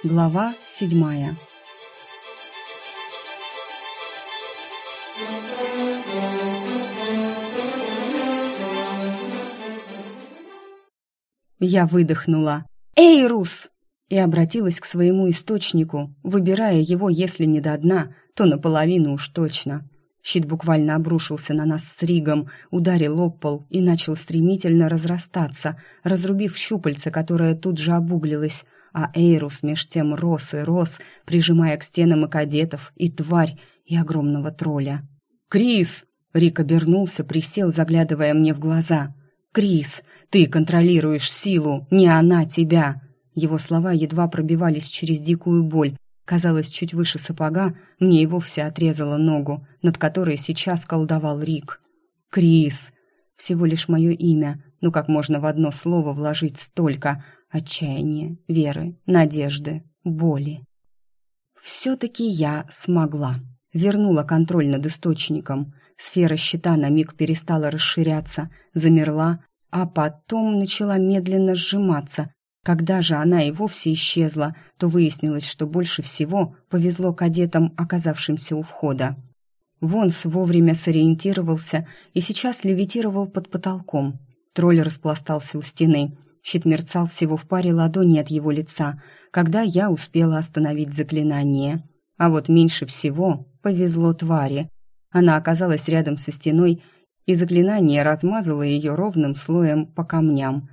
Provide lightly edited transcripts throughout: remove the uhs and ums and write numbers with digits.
Глава 7. Я выдохнула «Эйрус!» и обратилась к своему источнику, выбирая его, если не до дна, то наполовину уж точно. Щит буквально обрушился на нас с Ригом, ударил об пол и начал стремительно разрастаться, разрубив щупальце, которое тут же обуглилось, а Эйрус меж тем рос и рос, прижимая к стенам и кадетов, и тварь, и огромного тролля. «Крис!» — Рик обернулся, присел, заглядывая мне в глаза. «Крис, ты контролируешь силу, не она тебя!» Его слова едва пробивались через дикую боль. Казалось, чуть выше сапога мне и вовсе отрезало ногу, над которой сейчас колдовал Рик. «Крис!» Всего лишь мое имя, но как можно в одно слово вложить столько отчаяния, веры, надежды, боли? Все-таки я смогла. Вернула контроль над источником. Сфера щита на миг перестала расширяться, замерла, а потом начала медленно сжиматься. Когда же она и вовсе исчезла, то выяснилось, что больше всего повезло кадетам, оказавшимся у входа. Вонс вовремя сориентировался и сейчас левитировал под потолком. Тролль распластался у стены. Щит мерцал всего в паре ладоней от его лица, когда я успела остановить заклинание. А вот меньше всего повезло твари. Она оказалась рядом со стеной, и заклинание размазало ее ровным слоем по камням.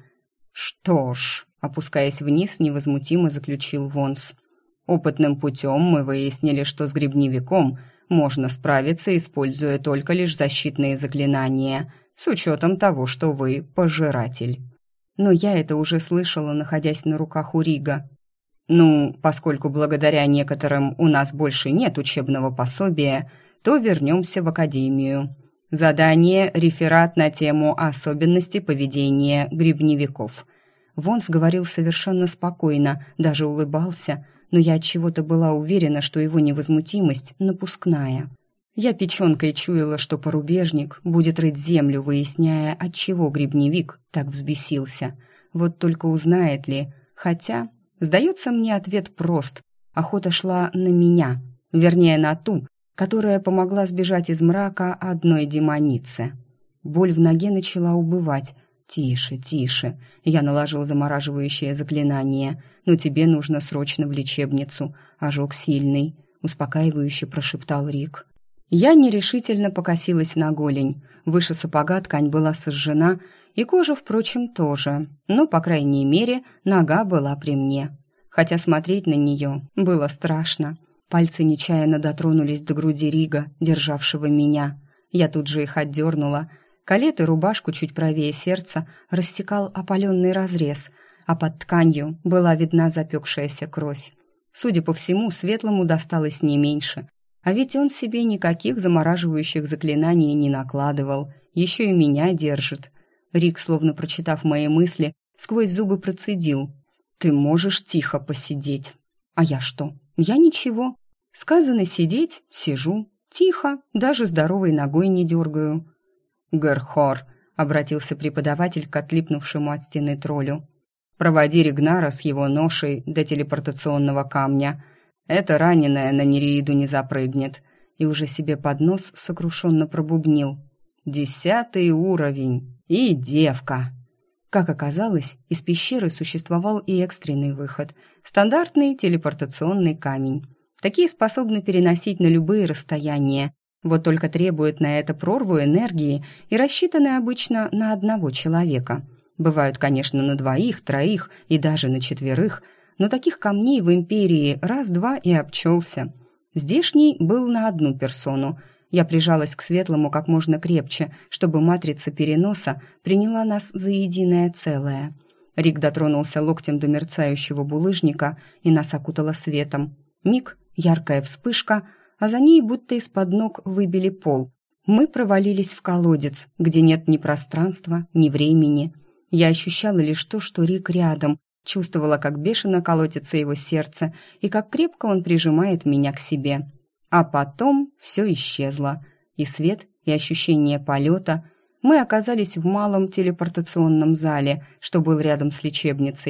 «Что ж», — опускаясь вниз, невозмутимо заключил Вонс. «Опытным путем мы выяснили, что с грибневиком можно справиться, используя только лишь защитные заклинания, с учетом того, что вы пожиратель». Но я это уже слышала, находясь на руках у Рига. «Ну, поскольку благодаря некоторым у нас больше нет учебного пособия, то вернемся в академию. Задание — реферат на тему особенности поведения грибневиков». Вонс говорил совершенно спокойно, даже улыбался, но я отчего-то была уверена, что его невозмутимость напускная. Я печенкой чуяла, что порубежник будет рыть землю, выясняя, отчего грибневик так взбесился. Вот только узнает ли, хотя, сдается мне, ответ прост. Охота шла на меня, вернее, на ту, которая помогла сбежать из мрака одной демонице. Боль в ноге начала убывать. «Тише, тише!» Я наложил замораживающее заклинание. «Но тебе нужно срочно в лечебницу. Ожог сильный», — успокаивающе прошептал Рик. Я нерешительно покосилась на голень. Выше сапога ткань была сожжена, и кожа, впрочем, тоже. Но, по крайней мере, нога была при мне. Хотя смотреть на нее было страшно. Пальцы нечаянно дотронулись до груди Рига, державшего меня. Я тут же их отдернула. Калет и рубашку чуть правее сердца рассекал опаленный разрез, а под тканью была видна запекшаяся кровь. Судя по всему, Светлому досталось не меньше. А ведь он себе никаких замораживающих заклинаний не накладывал, еще и меня держит. Рик, словно прочитав мои мысли, сквозь зубы процедил. «Ты можешь тихо посидеть». А я что? Я ничего. Сказано сидеть, сижу. Тихо, даже здоровой ногой не дергаю. «Герхор», — обратился преподаватель к отлипнувшему от стены троллю. «Проводи Ригнара с его ношей до телепортационного камня. Эта раненая на Нереиду не запрыгнет». И уже себе под нос сокрушенно пробубнил. 10 уровень. И девка. Как оказалось, из пещеры существовал и экстренный выход. Стандартный телепортационный камень. Такие способны переносить на любые расстояния. Вот только требует на это прорву энергии и рассчитаны обычно на одного человека. Бывают, конечно, на 2, 3 и даже на 4, но таких камней в Империи раз-два и обчелся. Здешний был на 1 персону. Я прижалась к Светлому как можно крепче, чтобы матрица переноса приняла нас за единое целое. Рик дотронулся локтем до мерцающего булыжника, и нас окутало светом. Миг, яркая вспышка, а за ней будто из-под ног выбили пол. Мы провалились в колодец, где нет ни пространства, ни времени. Я ощущала лишь то, что Рик рядом, чувствовала, как бешено колотится его сердце и как крепко он прижимает меня к себе. А потом все исчезло. И свет, и ощущение полета. Мы оказались в малом телепортационном зале, что был рядом с лечебницей.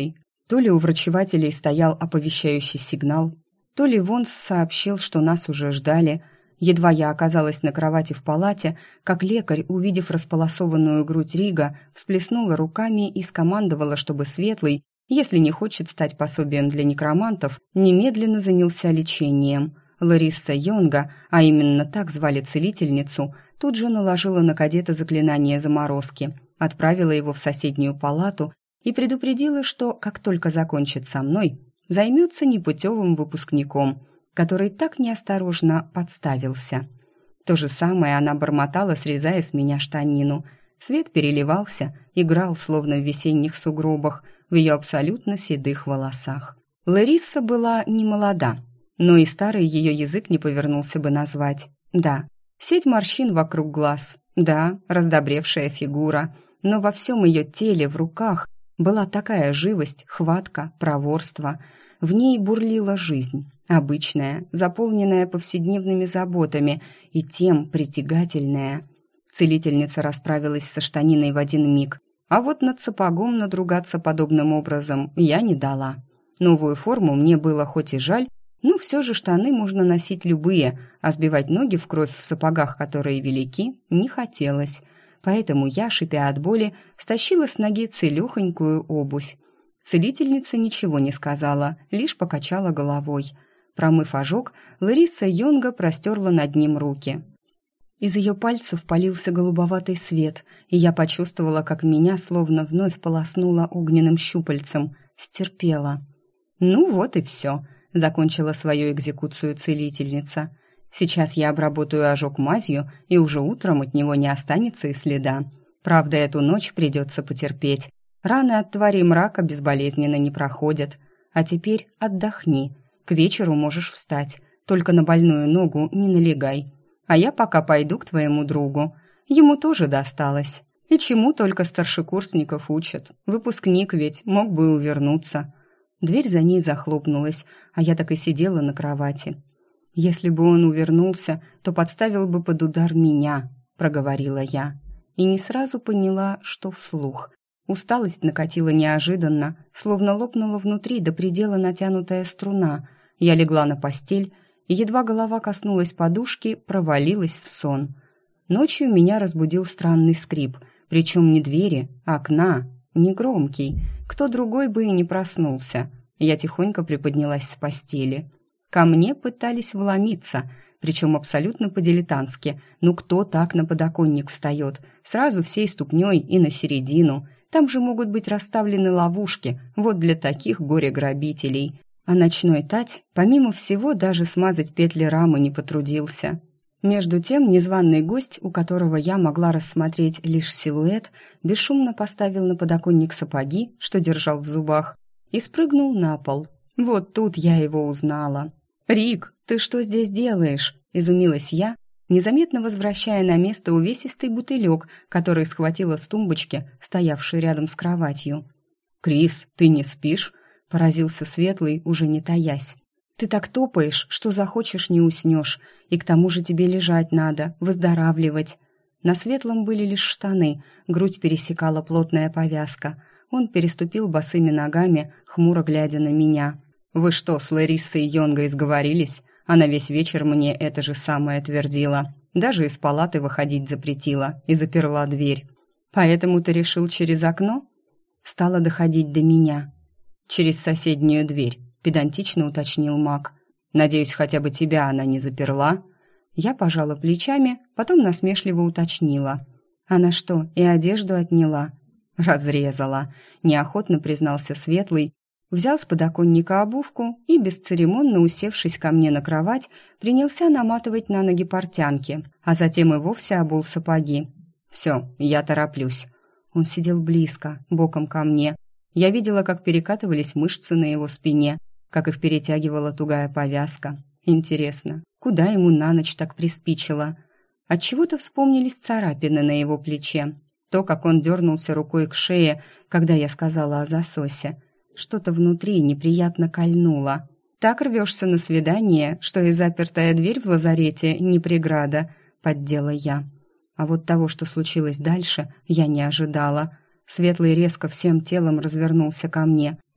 То ли у врачевателей стоял оповещающий сигнал, то ли Вонс сообщил, что нас уже ждали. Едва я оказалась на кровати в палате, как лекарь, увидев располосованную грудь Рига, всплеснула руками и скомандовала, чтобы Светлый, если не хочет стать пособием для некромантов, немедленно занялся лечением. Ларисса Йонга, а именно так звали целительницу, тут же наложила на кадета заклинание заморозки, отправила его в соседнюю палату и предупредила, что, как только закончит со мной, займется непутевым выпускником, который так неосторожно подставился. То же самое она бормотала, срезая с меня штанину. Свет переливался, играл, словно в весенних сугробах, в ее абсолютно седых волосах. Ларисса была не молода, но и старый ее язык не повернулся бы назвать. Да, сеть морщин вокруг глаз, да, раздобревшая фигура, но во всем ее теле, в руках была такая живость, хватка, проворство. В ней бурлила жизнь, обычная, заполненная повседневными заботами и тем притягательная. Целительница расправилась со штаниной в один миг, а вот над сапогом надругаться подобным образом я не дала. Новую форму мне было хоть и жаль, но все же штаны можно носить любые, а сбивать ноги в кровь в сапогах, которые велики, не хотелось. Поэтому я, шипя от боли, стащила с ноги целехонькую обувь. Целительница ничего не сказала, лишь покачала головой. Промыв ожог, Ларисса Йонга простерла над ним руки. Из ее пальцев палился голубоватый свет, и я почувствовала, как меня словно вновь полоснуло огненным щупальцем. Стерпела. «Ну вот и все», — закончила свою экзекуцию целительница. «Сейчас я обработаю ожог мазью, и уже утром от него не останется и следа. Правда, эту ночь придется потерпеть. Раны от тварей мрака безболезненно не проходят. А теперь отдохни. К вечеру можешь встать. Только на больную ногу не налегай. А я пока пойду к твоему другу. Ему тоже досталось. И чему только старшекурсников учат. Выпускник ведь мог бы увернуться». Дверь за ней захлопнулась, а я так и сидела на кровати. «Если бы он увернулся, то подставил бы под удар меня», — проговорила я. И не сразу поняла, что вслух. Усталость накатила неожиданно, словно лопнула внутри до предела натянутая струна. Я легла на постель, и едва голова коснулась подушки, провалилась в сон. Ночью меня разбудил странный скрип, причем не двери, а окна, негромкий. Кто другой бы и не проснулся. Я тихонько приподнялась с постели. Ко мне пытались вломиться, причем абсолютно по-дилетантски. Ну кто так на подоконник встает? Сразу всей ступней и на середину. Там же могут быть расставлены ловушки, вот для таких горе-грабителей. А ночной Тать, помимо всего, даже смазать петли рамы не потрудился. Между тем, незваный гость, у которого я могла рассмотреть лишь силуэт, бесшумно поставил на подоконник сапоги, что держал в зубах, и спрыгнул на пол. Вот тут я его узнала. «Рик, ты что здесь делаешь?» – изумилась я, незаметно возвращая на место увесистый бутылек, который схватила с тумбочки, стоявшей рядом с кроватью. «Крис, ты не спишь?» – поразился Светлый, уже не таясь. «Ты так топаешь, что захочешь не уснешь, и к тому же тебе лежать надо, выздоравливать». На Светлом были лишь штаны, грудь пересекала плотная повязка. Он переступил босыми ногами, хмуро глядя на меня. «Вы что, с Лариссой Йонгой сговорились? Она весь вечер мне это же самое твердила. Даже из палаты выходить запретила и заперла дверь. Поэтому ты решил через окно?» Стало доходить до меня. «Через соседнюю дверь», — педантично уточнил маг. «Надеюсь, хотя бы тебя она не заперла?» Я пожала плечами, потом насмешливо уточнила. «Она что, и одежду отняла?» «Разрезала», — неохотно признался Светлый, взял с подоконника обувку и, бесцеремонно усевшись ко мне на кровать, принялся наматывать на ноги портянки, а затем и вовсе обул сапоги. «Все, я тороплюсь». Он сидел близко, боком ко мне. Я видела, как перекатывались мышцы на его спине, как их перетягивала тугая повязка. Интересно, куда ему на ночь так приспичило? Отчего-то вспомнились царапины на его плече. То, как он дернулся рукой к шее, когда я сказала о засосе. Что-то внутри неприятно кольнуло. «Так рвешься на свидание, что и запертая дверь в лазарете не преграда», — поддела я. А вот того, что случилось дальше, я не ожидала. Светлый резко всем телом развернулся ко мне,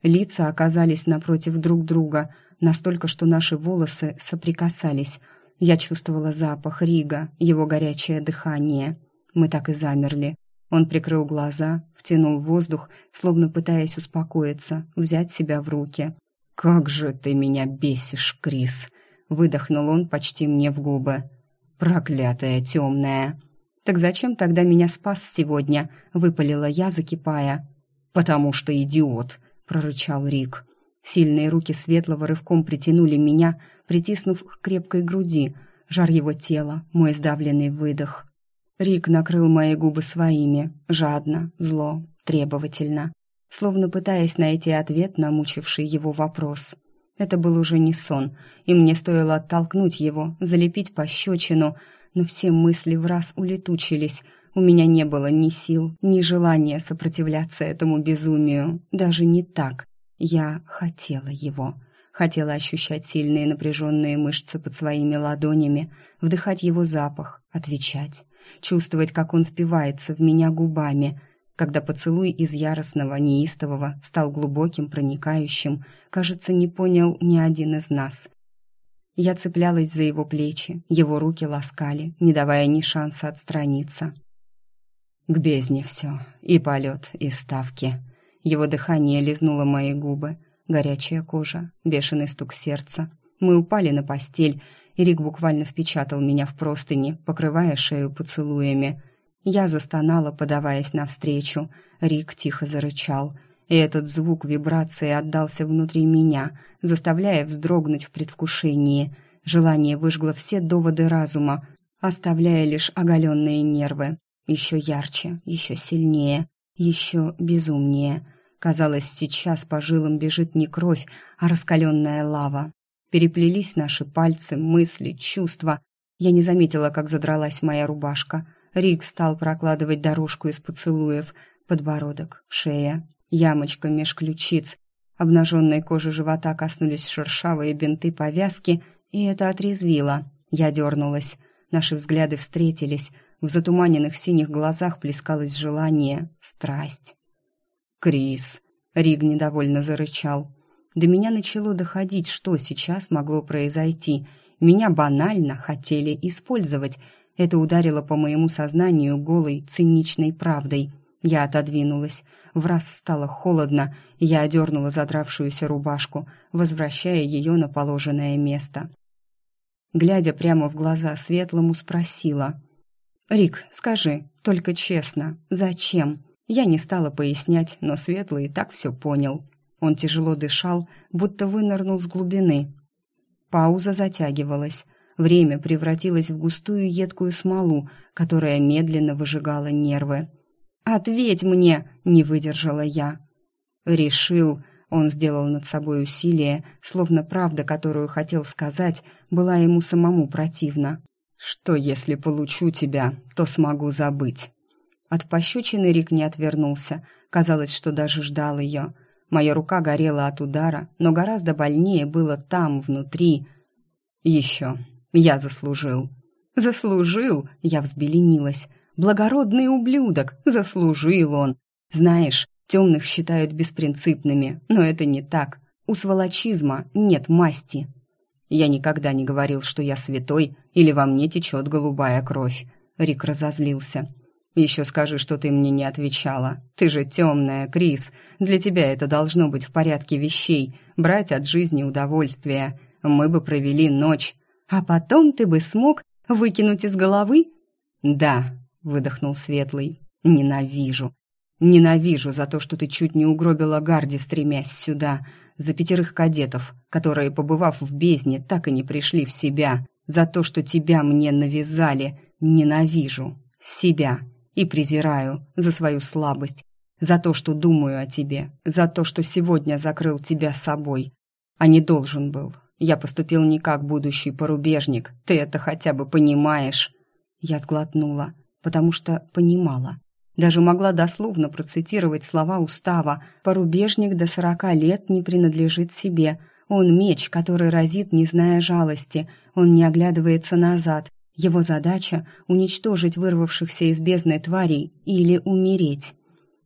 Лица оказались напротив друг друга, настолько, что наши волосы соприкасались. Я чувствовала запах Рига, его горячее дыхание. Мы так и замерли. Он прикрыл глаза, втянул воздух, словно пытаясь успокоиться, взять себя в руки. «Как же ты меня бесишь, Крис!» — выдохнул он почти мне в губы. «Проклятая темная!» «Так зачем тогда меня спас сегодня?» — выпалила я, закипая. «Потому что идиот!» — прорычал Рик. Сильные руки Светлого рывком притянули меня, притиснув к крепкой груди. Жар его тела, мой сдавленный выдох. Рик накрыл мои губы своими, жадно, зло, требовательно, словно пытаясь найти ответ на мучивший его вопрос. Это был уже не сон, и мне стоило оттолкнуть его, залепить пощечину, но все мысли враз улетучились. У меня не было ни сил, ни желания сопротивляться этому безумию, даже не так. Я хотела его. Хотела ощущать сильные напряженные мышцы под своими ладонями, вдыхать его запах, отвечать, чувствовать, как он впивается в меня губами. Когда поцелуй из яростного, неистового стал глубоким, проникающим, кажется, не понял ни один из нас. Я цеплялась за его плечи, его руки ласкали, не давая ни шанса отстраниться. К бездне все, и полет, и ставки. Его дыхание лизнуло мои губы, горячая кожа, бешеный стук сердца. Мы упали на постель, и Рик буквально впечатал меня в простыни, покрывая шею поцелуями. Я застонала, подаваясь навстречу. Рик тихо зарычал, и этот звук вибрации отдался внутри меня, заставляя вздрогнуть в предвкушении. Желание выжгло все доводы разума, оставляя лишь оголенные нервы. Еще ярче, еще сильнее, еще безумнее. Казалось, сейчас по жилам бежит не кровь, а раскаленная лава. Переплелись наши пальцы, мысли, чувства. Я не заметила, как задралась моя рубашка. Рик стал прокладывать дорожку из поцелуев. Подбородок, шея, ямочка меж ключиц. Обнаженной кожи живота коснулись шершавые бинты повязки, и это отрезвило. Я дернулась. Наши взгляды встретились. В затуманенных синих глазах плескалось желание, страсть. «Крис!» — Риг недовольно зарычал. До меня начало доходить, что сейчас могло произойти. Меня банально хотели использовать. Это ударило по моему сознанию голой, циничной правдой. Я отодвинулась. Враз стало холодно, и я одернула задравшуюся рубашку, возвращая ее на положенное место. Глядя прямо в глаза Светлому, спросила: «Рик, скажи, только честно, зачем?» Я не стала пояснять, но Светлый и так все понял. Он тяжело дышал, будто вынырнул с глубины. Пауза затягивалась. Время превратилось в густую едкую смолу, которая медленно выжигала нервы. «Ответь мне!» — не выдержала я. «Решил...» — он сделал над собой усилие, словно правда, которую хотел сказать, была ему самому противна. «Что, если получу тебя, то смогу забыть?» От пощечины Рик не отвернулся. Казалось, что даже ждал ее. Моя рука горела от удара, но гораздо больнее было там, внутри. «Еще. Я заслужил». «Заслужил?» — я взбеленилась. «Благородный ублюдок! Заслужил он!» «Знаешь, темных считают беспринципными, но это не так. У сволочизма нет масти». «Я никогда не говорил, что я святой или во мне течет голубая кровь». Рик разозлился. «Еще скажи, что ты мне не отвечала. Ты же темная, Крис. Для тебя это должно быть в порядке вещей. Брать от жизни удовольствие. Мы бы провели ночь. А потом ты бы смог выкинуть из головы?» «Да», — выдохнул Светлый. «Ненавижу. Ненавижу за то, что ты чуть не угробила Гарди, стремясь сюда. За 5 кадетов, которые, побывав в бездне, так и не пришли в себя. За то, что тебя мне навязали. Ненавижу. Себя. И презираю за свою слабость, за то, что думаю о тебе, за то, что сегодня закрыл тебя собой. А не должен был. Я поступил не как будущий порубежник. Ты это хотя бы понимаешь?» Я сглотнула, потому что понимала. Даже могла дословно процитировать слова устава: «Порубежник до 40 лет не принадлежит себе. Он меч, который разит, не зная жалости. Он не оглядывается назад. Его задача — уничтожить вырвавшихся из бездны тварей или умереть».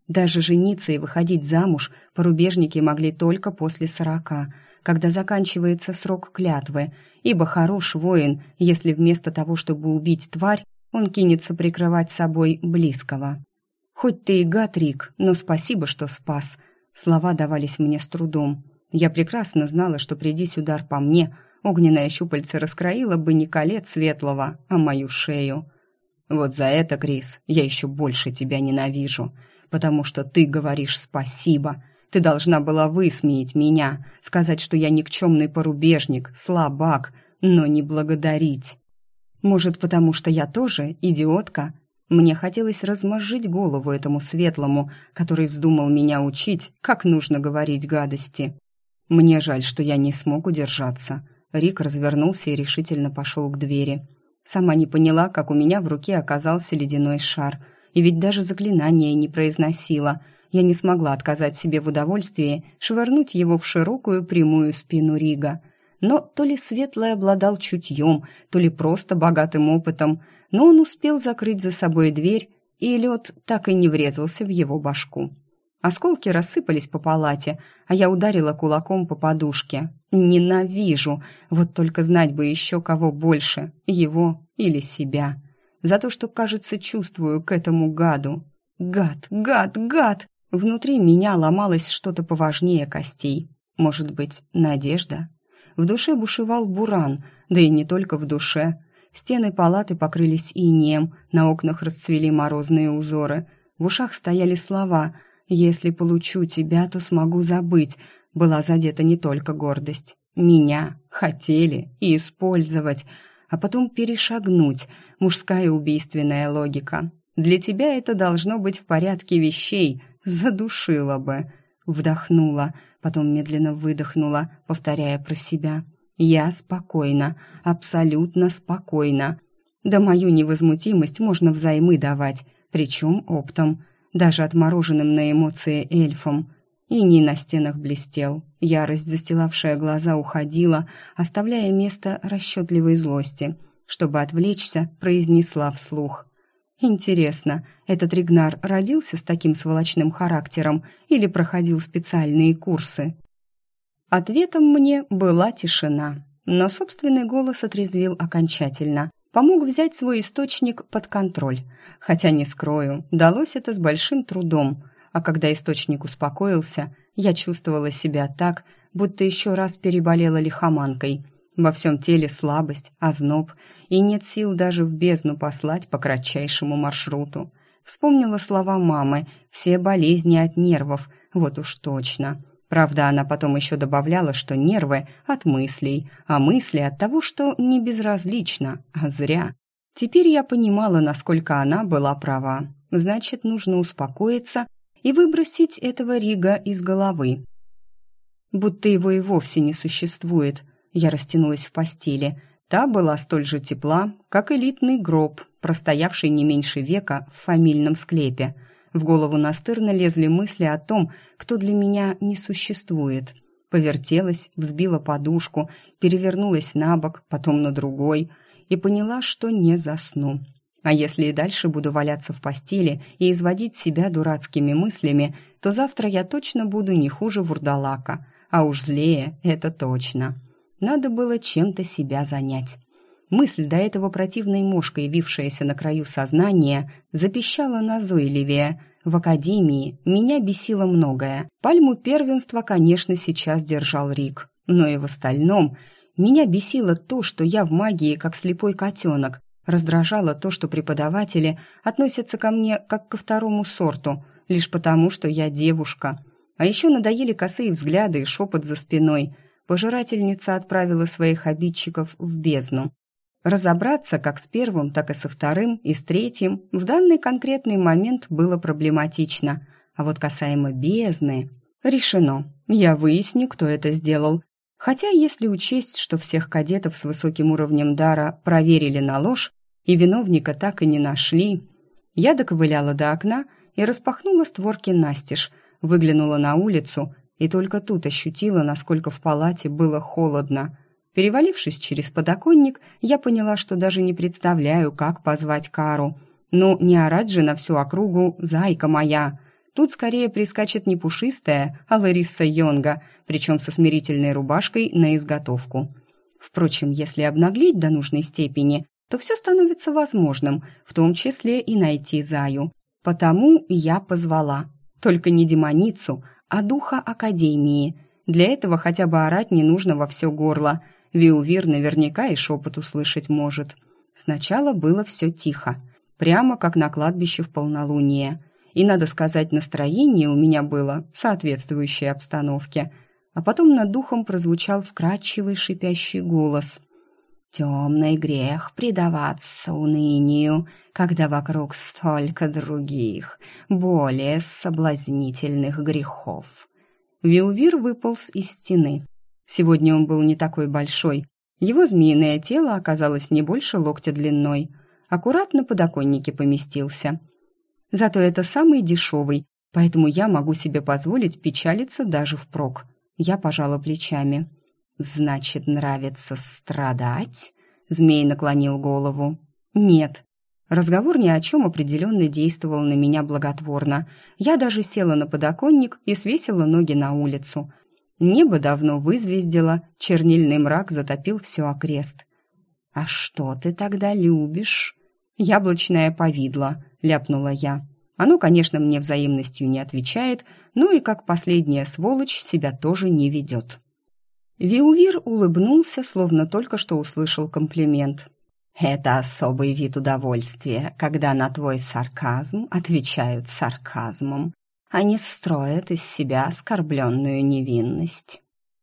Даже жениться и выходить замуж порубежники могли только после 40, когда заканчивается срок клятвы, ибо хорош воин, если вместо того, чтобы убить тварь, он кинется прикрывать собой близкого. «Хоть ты и гад, Рик, но спасибо, что спас». Слова давались мне с трудом. Я прекрасно знала, что придись удар по мне, огненное щупальце раскроило бы не колец светлого, а мою шею. «Вот за это, Крис, я еще больше тебя ненавижу, потому что ты говоришь спасибо. Ты должна была высмеять меня, сказать, что я никчемный порубежник, слабак, но не благодарить. Может, потому что я тоже идиотка?» Мне хотелось размозжить голову этому светлому, который вздумал меня учить, как нужно говорить гадости. «Мне жаль, что я не смог удержаться». Рик развернулся и решительно пошел к двери. Сама не поняла, как у меня в руке оказался ледяной шар. И ведь даже заклинание не произносила. Я не смогла отказать себе в удовольствии швырнуть его в широкую прямую спину Рига. Но то ли Светлый обладал чутьем, то ли просто богатым опытом, но он успел закрыть за собой дверь, и лед так и не врезался в его башку. Осколки рассыпались по палате, а я ударила кулаком по подушке. Ненавижу, вот только знать бы еще кого больше, его или себя. За то, что, кажется, чувствую к этому гаду. Гад, гад, гад! Внутри меня ломалось что-то поважнее костей. Может быть, надежда? В душе бушевал буран, да и не только в душе. Стены палаты покрылись инеем, на окнах расцвели морозные узоры. В ушах стояли слова «Если получу тебя, то смогу забыть». Была задета не только гордость. Меня хотели и использовать, а потом перешагнуть. Мужская убийственная логика. Для тебя это должно быть в порядке вещей. Задушила бы. Вдохнула, потом медленно выдохнула, повторяя про себя. Я спокойна, абсолютно спокойна. Да мою невозмутимость можно взаймы давать, причем оптом, даже отмороженным на эмоции эльфом. Иней на стенах блестел, ярость, застилавшая глаза, уходила, оставляя место расчетливой злости. Чтобы отвлечься, произнесла вслух. Интересно, этот Ригнар родился с таким сволочным характером или проходил специальные курсы? Ответом мне была тишина, но собственный голос отрезвил окончательно, помог взять свой источник под контроль. Хотя, не скрою, далось это с большим трудом, а когда источник успокоился, я чувствовала себя так, будто еще раз переболела лихоманкой. Во всем теле слабость, озноб, и нет сил даже в бездну послать по кратчайшему маршруту. Вспомнила слова мамы «все болезни от нервов», вот уж точно. Правда, она потом еще добавляла, что нервы от мыслей, а мысли от того, что не безразлично, а зря. Теперь я понимала, насколько она была права. Значит, нужно успокоиться и выбросить этого Рига из головы. Будто его и вовсе не существует. Я растянулась в постели. Та была столь же тепла, как элитный гроб, простоявший не меньше века в фамильном склепе. В голову настырно лезли мысли о том, кто для меня не существует. Повертелась, взбила подушку, перевернулась на бок, потом на другой, и поняла, что не засну. А если и дальше буду валяться в постели и изводить себя дурацкими мыслями, то завтра я точно буду не хуже вурдалака, а уж злее, это точно. Надо было чем-то себя занять. Мысль, до этого противной мошкой, вившаяся на краю сознания, запищала назойливее. В академии меня бесило многое. Пальму первенства, конечно, сейчас держал Рик. Но и в остальном меня бесило то, что я в магии как слепой котенок. Раздражало то, что преподаватели относятся ко мне как ко второму сорту, лишь потому, что я девушка. А еще надоели косые взгляды и шепот за спиной. Пожирательница отправила своих обидчиков в бездну. Разобраться как с первым, так и со вторым и с третьим в данный конкретный момент было проблематично. А вот касаемо бездны... Решено. Я выясню, кто это сделал. Хотя, если учесть, что всех кадетов с высоким уровнем дара проверили на ложь, и виновника так и не нашли, я доковыляла до окна и распахнула створки настежь, выглянула на улицу и только тут ощутила, насколько в палате было холодно. Перевалившись через подоконник, я поняла, что даже не представляю, как позвать Кару. Ну, не орать же на всю округу «Зайка моя!». Тут скорее прискачет не Пушистая, а Лариса Йонга, причем со смирительной рубашкой на изготовку. Впрочем, если обнаглеть до нужной степени, то все становится возможным, в том числе и найти Заю. Потому я позвала. Только не демоницу, а духа Академии. Для этого хотя бы орать не нужно во все горло. Виувир наверняка и шепот услышать может. Сначала было все тихо, прямо как на кладбище в полнолуние. И, надо сказать, настроение у меня было соответствующей обстановке. А потом над духом прозвучал вкрадчивый шипящий голос. «Темный грех предаваться унынию, когда вокруг столько других, более соблазнительных грехов». Виувир выполз из стены. Сегодня он был не такой большой. Его змеиное тело оказалось не больше локтя длиной. Аккуратно на подоконнике поместился. Зато это самый дешевый, поэтому я могу себе позволить печалиться даже впрок. Я пожала плечами. «Значит, нравится страдать?» Змей наклонил голову. «Нет». Разговор ни о чем определенно действовал на меня благотворно. Я даже села на подоконник и свесила ноги на улицу. Небо давно вызвездило, чернильный мрак затопил все окрест. «А что ты тогда любишь?» «Яблочное повидло», — ляпнула я. Оно, конечно, мне взаимностью не отвечает, но и как последняя сволочь себя тоже не ведет. Виувир улыбнулся, словно только что услышал комплимент. «Это особый вид удовольствия, когда на твой сарказм отвечают сарказмом, а не строят из себя оскорбленную невинность».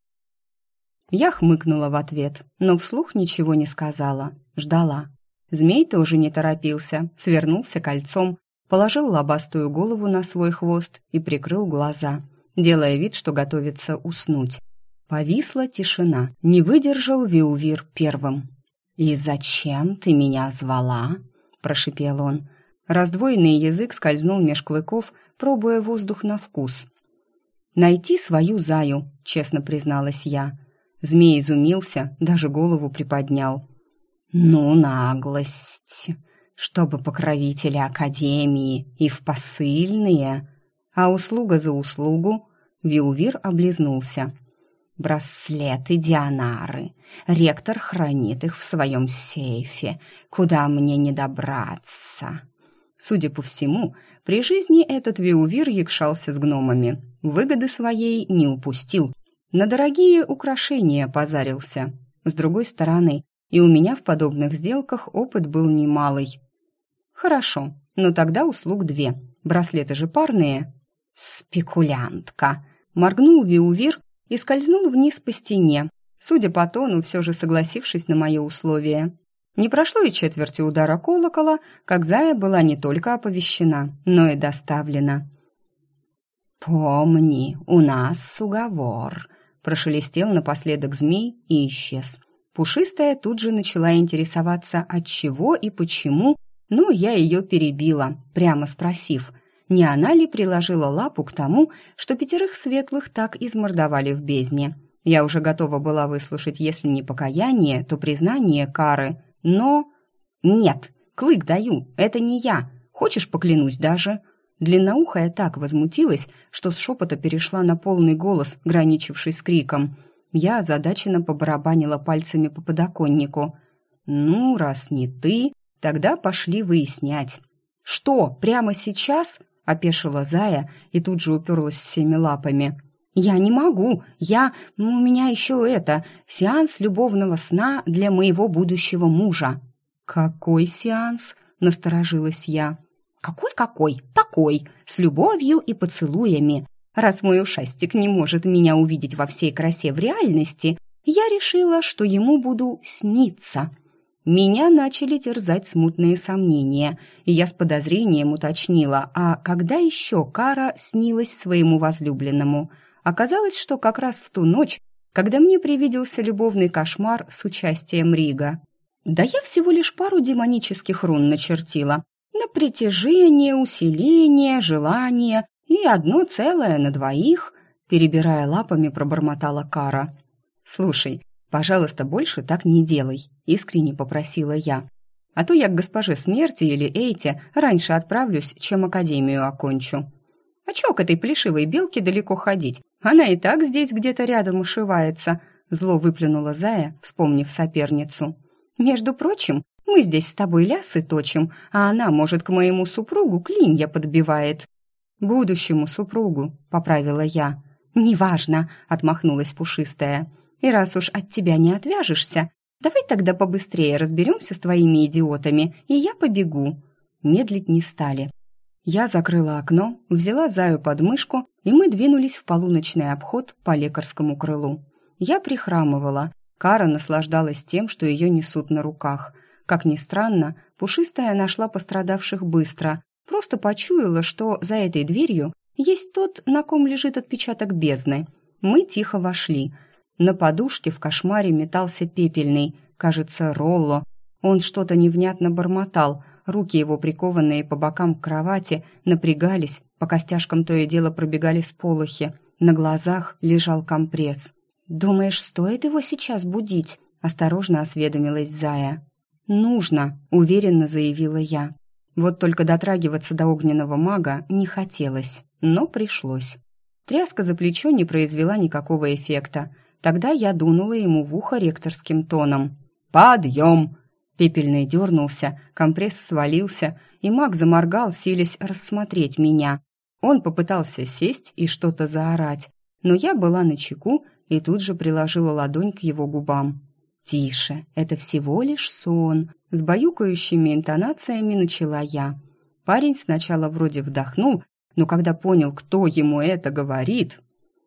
Я хмыкнула в ответ, но вслух ничего не сказала, ждала. Змей тоже не торопился, свернулся кольцом, положил лобастую голову на свой хвост и прикрыл глаза, делая вид, что готовится уснуть. Повисла тишина, не выдержал Виувир первым. «И зачем ты меня звала?» – прошипел он. Раздвоенный язык скользнул меж клыков, пробуя воздух на вкус. «Найти свою Заю», – честно призналась я. Змей изумился, даже голову приподнял. «Ну, наглость! Чтобы покровители Академии и в посыльные, а услуга за услугу!» Виувир облизнулся. «Браслеты Дианары. Ректор хранит их в своем сейфе, куда мне не добраться». Судя по всему, при жизни этот Виувир якшался с гномами. Выгоды своей не упустил. На дорогие украшения позарился. С другой стороны, и у меня в подобных сделках опыт был немалый. «Хорошо, но тогда услуг 2. Браслеты же парные». «Спекулянтка!» — моргнул Виувир и скользнул вниз по стене, судя по тону, все же согласившись на мое условие. Не прошло и четверти удара колокола, как Зая была не только оповещена, но и доставлена. «Помни, у нас уговор», — прошелестел напоследок змей и исчез. Пушистая тут же начала интересоваться, отчего и почему, но я ее перебила, прямо спросив, не она ли приложила лапу к тому, что 5 светлых так измордовали в бездне. Я уже готова была выслушать, если не покаяние, то признание кары, но... «Нет, клык даю, это не я. Хочешь, поклянусь даже?» Длинноухая так возмутилась, что с шепота перешла на полный голос, граничивший с криком. Я озадаченно побарабанила пальцами по подоконнику. «Ну, раз не ты, тогда пошли выяснять». «Что, прямо сейчас?» — опешила Зая и тут же уперлась всеми лапами. «Я не могу. У меня еще сеанс любовного сна для моего будущего мужа». «Какой сеанс?» — насторожилась я. «Какой-какой? Такой, с любовью и поцелуями. Раз мой ушастик не может меня увидеть во всей красе в реальности, я решила, что ему буду сниться». Меня начали терзать смутные сомнения, и я с подозрением уточнила, а когда еще Кара снилась своему возлюбленному? Оказалось, что как раз в ту ночь, когда мне привиделся любовный кошмар с участием Рига. Да я всего лишь пару демонических рун начертила. На притяжение, усиление, желание и 1 целое на 2, перебирая лапами, пробормотала Кара. «Слушай, пожалуйста, больше так не делай», — искренне попросила я. «А то я к госпоже Смерти или Эйте раньше отправлюсь, чем академию окончу». А чё к этой плешивой белке далеко ходить? Она и так здесь где-то рядом ушивается», — зло выплюнула Зая, вспомнив соперницу. «Между прочим, мы здесь с тобой лясы точим, а она, может, к моему супругу клинья подбивает». «Будущему супругу», — поправила я. «Неважно», — отмахнулась пушистая. «И раз уж от тебя не отвяжешься, давай тогда побыстрее разберемся с твоими идиотами, и я побегу». Медлить не стали. Я закрыла окно, взяла Заю под мышку, и мы двинулись в полуночный обход по лекарскому крылу. Я прихрамывала. Кара наслаждалась тем, что ее несут на руках. Как ни странно, пушистая нашла пострадавших быстро, просто почуяла, что за этой дверью есть тот, на ком лежит отпечаток бездны. Мы тихо вошли. На подушке в кошмаре метался пепельный, кажется, Ролло. Он что-то невнятно бормотал. Руки его, прикованные по бокам к кровати, напрягались, по костяшкам то и дело пробегали сполохи. На глазах лежал компресс. «Думаешь, стоит его сейчас будить?» – осторожно осведомилась Зая. «Нужно», – уверенно заявила я. Вот только дотрагиваться до огненного мага не хотелось, но пришлось. Тряска за плечо не произвела никакого эффекта. Тогда я дунула ему в ухо ректорским тоном. «Подъем!» Пепельный дернулся, компресс свалился, и маг заморгал, силясь рассмотреть меня. Он попытался сесть и что-то заорать, но я была начеку и тут же приложила ладонь к его губам. «Тише, это всего лишь сон», — с баюкающими интонациями начала я. Парень сначала вроде вдохнул, но когда понял, кто ему это говорит...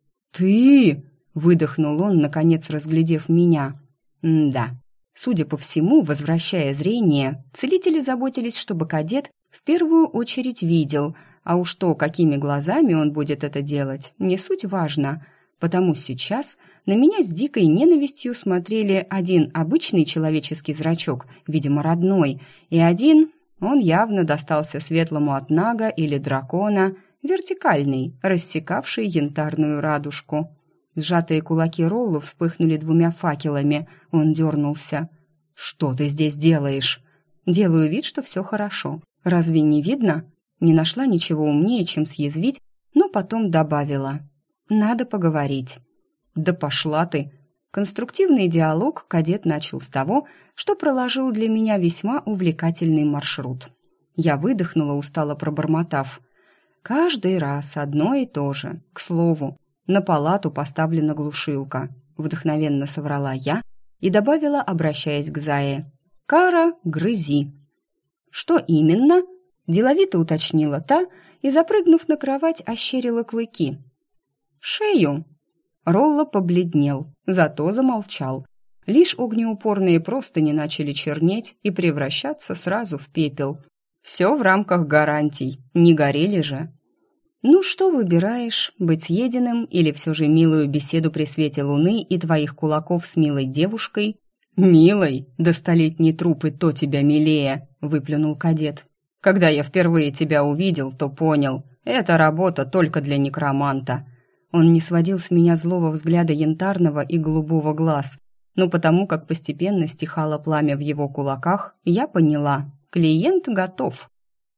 «Ты!» — выдохнул он, наконец разглядев меня. «Да». Судя по всему, возвращая зрение, целители заботились, чтобы кадет в первую очередь видел, а уж то, какими глазами он будет это делать, не суть важно. Потому сейчас на меня с дикой ненавистью смотрели один обычный человеческий зрачок, видимо, родной, и один, он явно достался светлому от нага или дракона, вертикальный, рассекавший янтарную радужку. Сжатые кулаки Роллу вспыхнули двумя факелами. Он дернулся. «Что ты здесь делаешь?» Делаю вид, что все хорошо. Разве не видно? Не нашла ничего умнее, чем съязвить, но потом добавила. «Надо поговорить». «Да пошла ты!» Конструктивный диалог кадет начал с того, что проложил для меня весьма увлекательный маршрут. Я выдохнула, устало пробормотав. «Каждый раз одно и то же. К слову, на палату поставлена глушилка», — вдохновенно соврала я и добавила, обращаясь к Зае. «Кара, грызи». «Что именно?» — деловито уточнила та и, запрыгнув на кровать, ощерила клыки. «Шею». Ролло побледнел, зато замолчал. Лишь огнеупорные простыни начали чернеть и превращаться сразу в пепел. Все в рамках гарантий, не горели же. «Ну, что выбираешь, быть съеденным или все же милую беседу при свете луны и твоих кулаков с милой девушкой?» «Милой? Да столетний труп и то тебя милее», — выплюнул кадет. «Когда я впервые тебя увидел, то понял, это работа только для некроманта». Он не сводил с меня злого взгляда янтарного и голубого глаз, но потому как постепенно стихало пламя в его кулаках, я поняла, клиент готов.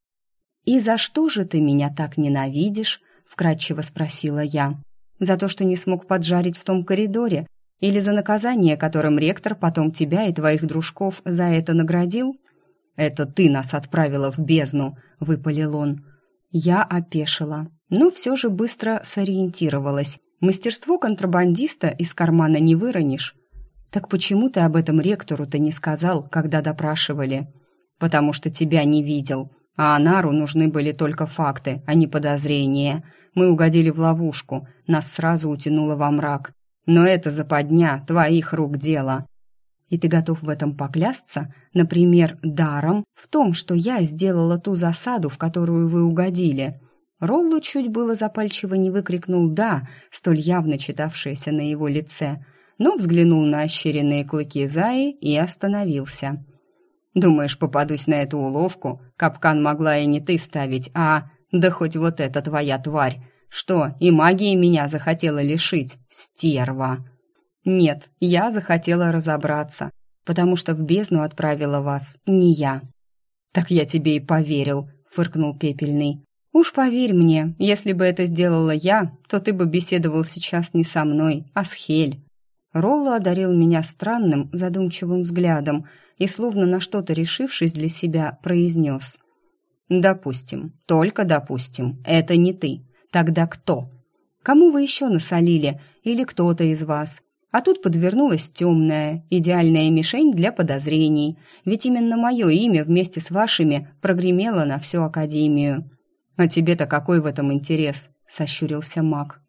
«И за что же ты меня так ненавидишь?» — вкратчиво спросила я. «За то, что не смог поджарить в том коридоре? Или за наказание, которым ректор потом тебя и твоих дружков за это наградил?» «Это ты нас отправила в бездну», — выпалил он. Я опешила, но все же быстро сориентировалась. Мастерство контрабандиста из кармана не выронишь. «Так почему ты об этом ректору-то не сказал, когда допрашивали?» «Потому что тебя не видел. А Анару нужны были только факты, а не подозрения. Мы угодили в ловушку, нас сразу утянуло во мрак. Но это западня, твоих рук дело». «И ты готов в этом поклясться, например, даром, в том, что я сделала ту засаду, в которую вы угодили?» Ролло чуть было запальчиво не выкрикнул «да», столь явно читавшееся на его лице, но взглянул на ощеренные клыки Заи и остановился. «Думаешь, попадусь на эту уловку? Капкан могла и не ты ставить, а... Да хоть вот эта твоя тварь! Что, и магии меня захотела лишить? Стерва!» «Нет, я захотела разобраться, потому что в бездну отправила вас не я». «Так я тебе и поверил», — фыркнул Пепельный. Уж поверь мне, если бы это сделала я, то ты бы беседовал сейчас не со мной, а с Хель». Ролло одарил меня странным, задумчивым взглядом и, словно на что-то решившись для себя, произнес: «Допустим, только допустим, это не ты. Тогда кто? Кому вы еще насолили? Или кто-то из вас? А тут подвернулась темная, идеальная мишень для подозрений, ведь именно мое имя вместе с вашими прогремело на всю Академию». «А тебе-то какой в этом интерес?» — сощурился маг.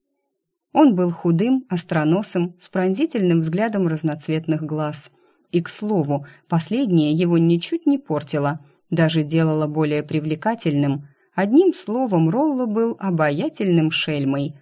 Он был худым, остроносым, с пронзительным взглядом разноцветных глаз. И, к слову, последнее его ничуть не портило, даже делало более привлекательным. Одним словом, Ролло был обаятельным шельмой.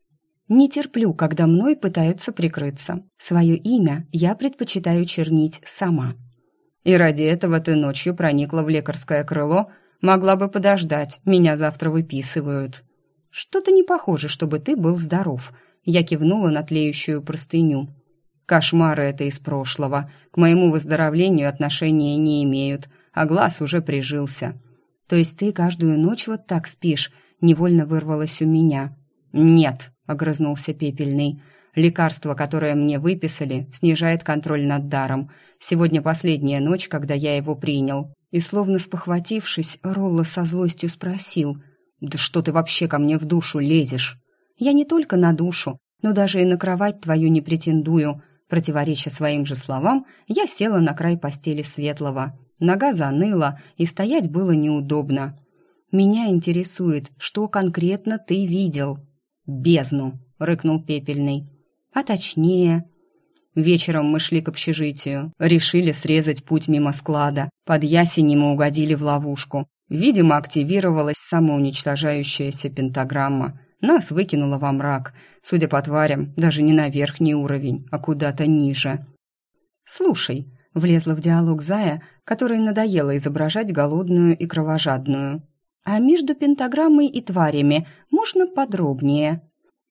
«Не терплю, когда мной пытаются прикрыться. Свое имя я предпочитаю чернить сама». «И ради этого ты ночью проникла в лекарское крыло? Могла бы подождать, меня завтра выписывают». «Что-то не похоже, чтобы ты был здоров». Я кивнула на тлеющую простыню. «Кошмары это из прошлого. К моему выздоровлению отношения не имеют, а глаз уже прижился». «То есть ты каждую ночь вот так спишь?» Невольно вырвалось у меня. «Нет», — огрызнулся Пепельный. «Лекарство, которое мне выписали, снижает контроль над даром. Сегодня последняя ночь, когда я его принял». И, словно спохватившись, Ролло со злостью спросил: «Да что ты вообще ко мне в душу лезешь?» «Я не только на душу, но даже и на кровать твою не претендую». Противореча своим же словам, я села на край постели Светлого. Нога заныла, и стоять было неудобно. «Меня интересует, что конкретно ты видел?» «Бездну», — рыкнул Пепельный. «А точнее...» Вечером мы шли к общежитию, решили срезать путь мимо склада. Под ясенем мы угодили в ловушку. Видимо, активировалась самоуничтожающаяся пентаграмма. Нас выкинуло во мрак. Судя по тварям, даже не на верхний уровень, а куда-то ниже. «Слушай», — влезла в диалог Зая, которой надоело изображать голодную и кровожадную. «А между пентаграммой и тварями можно подробнее?»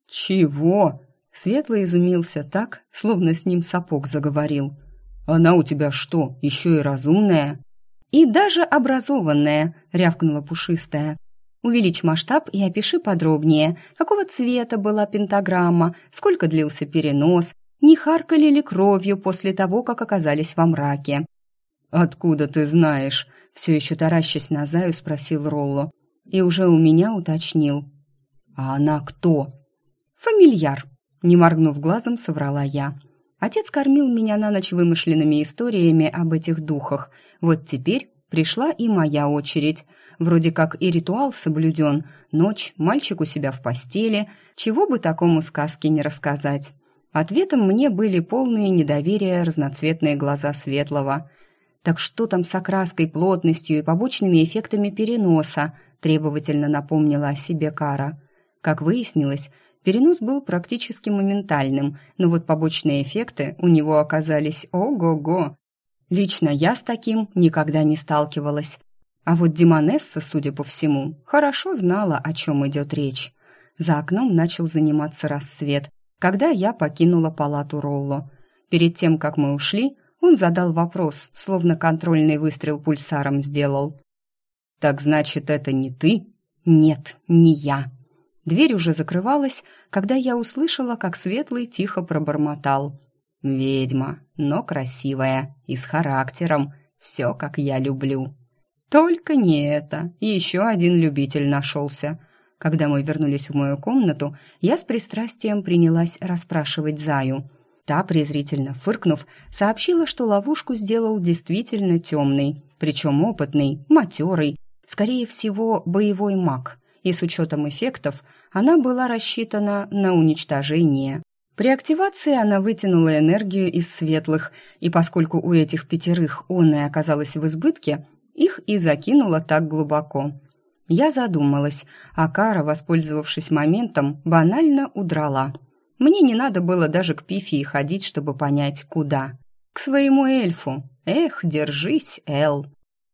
«Чего?» Светлый изумился так, словно с ним сапог заговорил. «Она у тебя что, еще и разумная?» «И даже образованная», — рявкнула Пушистая. «Увеличь масштаб и опиши подробнее, какого цвета была пентаграмма, сколько длился перенос, не харкали ли кровью после того, как оказались во мраке». «Откуда ты знаешь?» — все еще таращась на Заю, спросил Ролло. И уже у меня уточнил. «А она кто?» «Фамильяр», — не моргнув глазом, соврала я. Отец кормил меня на ночь вымышленными историями об этих духах. Вот теперь пришла и моя очередь. Вроде как и ритуал соблюден. Ночь, мальчик у себя в постели. Чего бы такому сказке не рассказать? Ответом мне были полные недоверия разноцветные глаза Светлого. «Так что там с окраской, плотностью и побочными эффектами переноса?» требовательно напомнила о себе Кара. Как выяснилось, перенос был практически моментальным, но вот побочные эффекты у него оказались ого-го. Лично я с таким никогда не сталкивалась. А вот Демонесса, судя по всему, хорошо знала, о чем идет речь. За окном начал заниматься рассвет, когда я покинула палату Ролло. Перед тем, как мы ушли, он задал вопрос, словно контрольный выстрел пульсаром сделал. «Так значит, это не ты?» «Нет, не я». Дверь уже закрывалась, когда я услышала, как Светлый тихо пробормотал. «Ведьма, но красивая и с характером. Все, как я люблю». Только не это. Еще один любитель нашелся. Когда мы вернулись в мою комнату, я с пристрастием принялась расспрашивать Заю. Та, презрительно фыркнув, сообщила, что ловушку сделал действительно темный, причем опытный, матерый, скорее всего, боевой маг. И с учетом эффектов она была рассчитана на уничтожение. При активации она вытянула энергию из светлых, и поскольку у этих 5 оная оказалась в избытке, их и закинула так глубоко. Я задумалась, а Кара, воспользовавшись моментом, банально удрала. Мне не надо было даже к Пифии ходить, чтобы понять, куда. К своему эльфу. Эх, держись, Эл.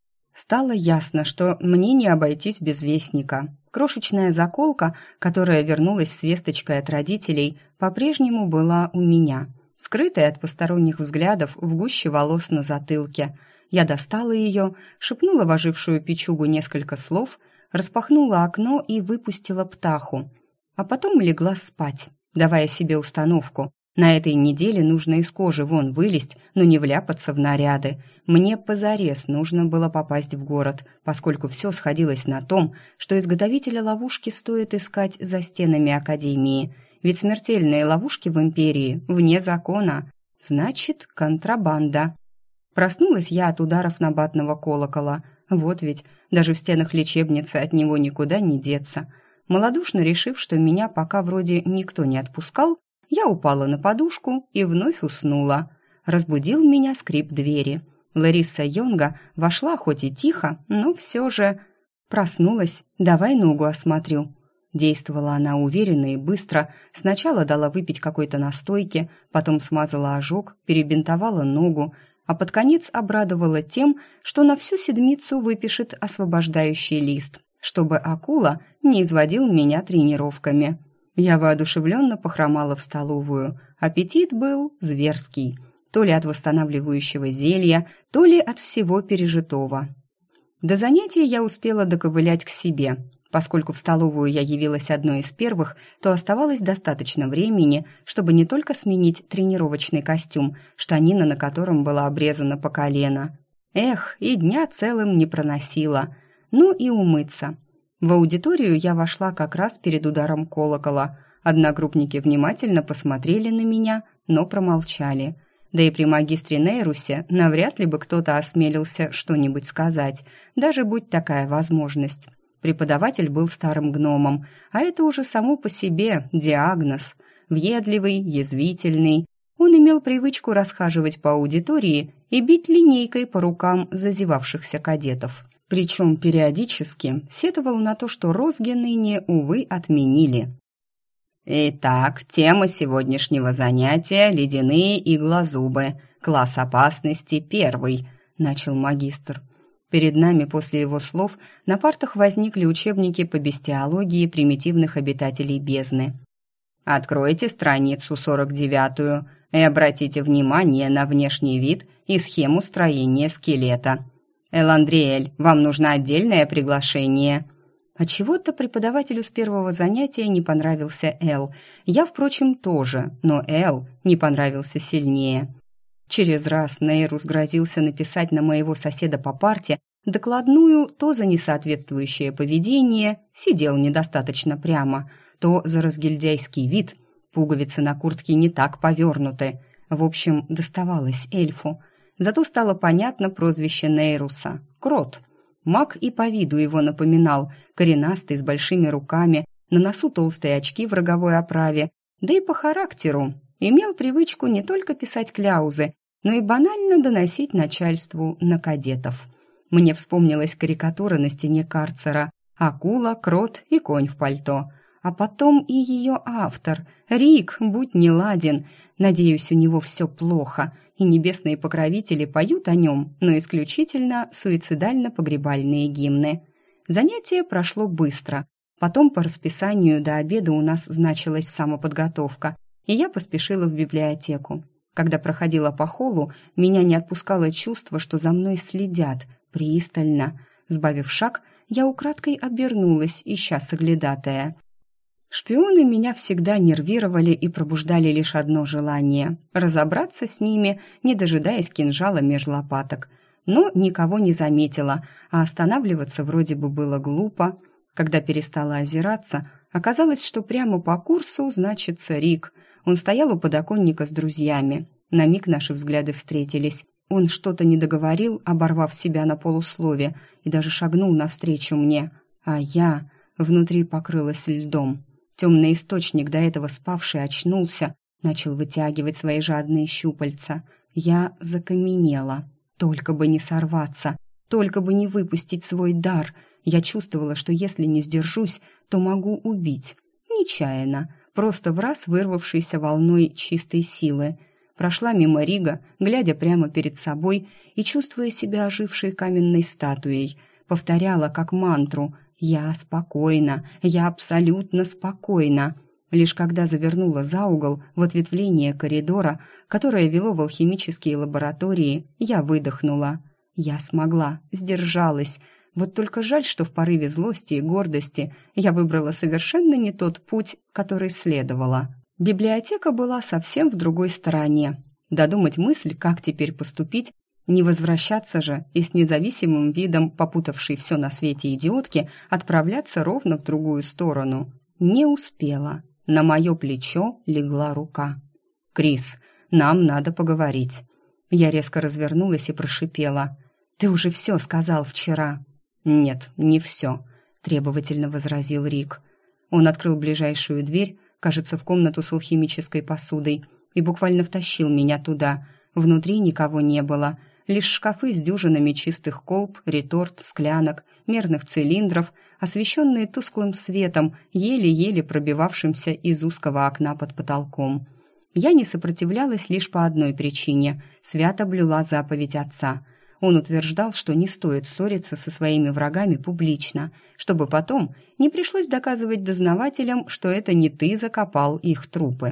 Стало ясно, что мне не обойтись без вестника. Крошечная заколка, которая вернулась с весточкой от родителей, по-прежнему была у меня, скрытая от посторонних взглядов в гуще волос на затылке. Я достала ее, шепнула в ожившую печугу несколько слов, распахнула окно и выпустила птаху, а потом легла спать, давая себе установку. На этой неделе нужно из кожи вон вылезть, но не вляпаться в наряды. Мне позарез нужно было попасть в город, поскольку все сходилось на том, что изготовителя ловушки стоит искать за стенами Академии, ведь смертельные ловушки в Империи вне закона. Значит, контрабанда. Проснулась я от ударов набатного колокола. Вот ведь, даже в стенах лечебницы от него никуда не деться. Малодушно решив, что меня пока вроде никто не отпускал, я упала на подушку и вновь уснула. Разбудил меня скрип двери. Лариса Йонга вошла хоть и тихо, но все же... Проснулась, давай ногу осмотрю. Действовала она уверенно и быстро. Сначала дала выпить какой-то настойки, потом смазала ожог, перебинтовала ногу, а под конец обрадовала тем, что на всю седмицу выпишет освобождающий лист, чтобы акула не изводил меня тренировками. Я воодушевленно похромала в столовую. Аппетит был зверский. То ли от восстанавливающего зелья, то ли от всего пережитого. До занятия я успела доковылять к себе. Поскольку в столовую я явилась одной из первых, то оставалось достаточно времени, чтобы не только сменить тренировочный костюм, штанина на котором была обрезана по колено. Эх, и дня целым не проносила. Ну и умыться. В аудиторию я вошла как раз перед ударом колокола. Одногруппники внимательно посмотрели на меня, но промолчали. Да и при магистре Нейрусе навряд ли бы кто-то осмелился что-нибудь сказать, даже будь такая возможность. Преподаватель был старым гномом, а это уже само по себе диагноз. Въедливый, язвительный. Он имел привычку расхаживать по аудитории и бить линейкой по рукам зазевавшихся кадетов. Причем периодически сетовал на то, что розги ныне, увы, отменили. «Итак, тема сегодняшнего занятия — ледяные иглозубы. Класс опасности 1», — начал магистр. Перед нами после его слов на партах возникли учебники по бестиологии примитивных обитателей бездны. Откройте страницу 49 и обратите внимание на внешний вид и схему строения скелета. «Эландриэль, вам нужно отдельное приглашение». Отчего-то преподавателю с первого занятия не понравился Эл. Я, впрочем, тоже, но Эл не понравился сильнее. Через раз Нейрус грозился написать на моего соседа по парте докладную то за несоответствующее поведение, сидел недостаточно прямо, то за разгильдяйский вид, пуговицы на куртке не так повернуты. В общем, доставалось эльфу. Зато стало понятно прозвище Нейруса — Крот. Маг и по виду его напоминал, коренастый, с большими руками, на носу толстые очки в роговой оправе, да и по характеру. Имел привычку не только писать кляузы, но и банально доносить начальству на кадетов. Мне вспомнилась карикатура на стене карцера: акула, крот и конь в пальто. А потом и ее автор, Рик, будь неладен. Надеюсь, у него все плохо, и небесные покровители поют о нем, но исключительно суицидально-погребальные гимны. Занятие прошло быстро. Потом по расписанию до обеда у нас значилась самоподготовка, и я поспешила в библиотеку. Когда проходила по холлу, меня не отпускало чувство, что за мной следят, пристально. Сбавив шаг, я украдкой обернулась, ища соглядатая. Шпионы меня всегда нервировали и пробуждали лишь одно желание — разобраться с ними, не дожидаясь кинжала меж лопаток. Но никого не заметила, а останавливаться вроде бы было глупо. Когда перестала озираться, оказалось, что прямо по курсу значится Рик. Он стоял у подоконника с друзьями. На миг наши взгляды встретились. Он что-то не договорил, оборвав себя на полуслове, и даже шагнул навстречу мне. А я внутри покрылась льдом. Темный источник, до этого спавший, очнулся, начал вытягивать свои жадные щупальца. Я закаменела. Только бы не сорваться, только бы не выпустить свой дар. Я чувствовала, что если не сдержусь, то могу убить. Нечаянно, просто враз вырвавшейся волной чистой силы. Прошла мимо Рига, глядя прямо перед собой и чувствуя себя ожившей каменной статуей. Повторяла как мантру: «Я спокойна, я абсолютно спокойна». Лишь когда завернула за угол в ответвление коридора, которое вело в алхимические лаборатории, я выдохнула. Я смогла, сдержалась. Вот только жаль, что в порыве злости и гордости я выбрала совершенно не тот путь, который следовала. Библиотека была совсем в другой стороне. Додумать мысль, как теперь поступить, не возвращаться же и с независимым видом, попутавшей все на свете идиотки, отправляться ровно в другую сторону. Не успела. На мое плечо легла рука. «Крис, нам надо поговорить». Я резко развернулась и прошипела. «Ты уже все сказал вчера». «Нет, не все», — требовательно возразил Рик. Он открыл ближайшую дверь, кажется, в комнату с алхимической посудой, и буквально втащил меня туда. Внутри никого не было, лишь шкафы с дюжинами чистых колб, реторт, склянок, мерных цилиндров, освещенные тусклым светом, еле-еле пробивавшимся из узкого окна под потолком. Я не сопротивлялась лишь по одной причине – свято блюла заповедь отца. Он утверждал, что не стоит ссориться со своими врагами публично, чтобы потом не пришлось доказывать дознавателям, что это не ты закопал их трупы.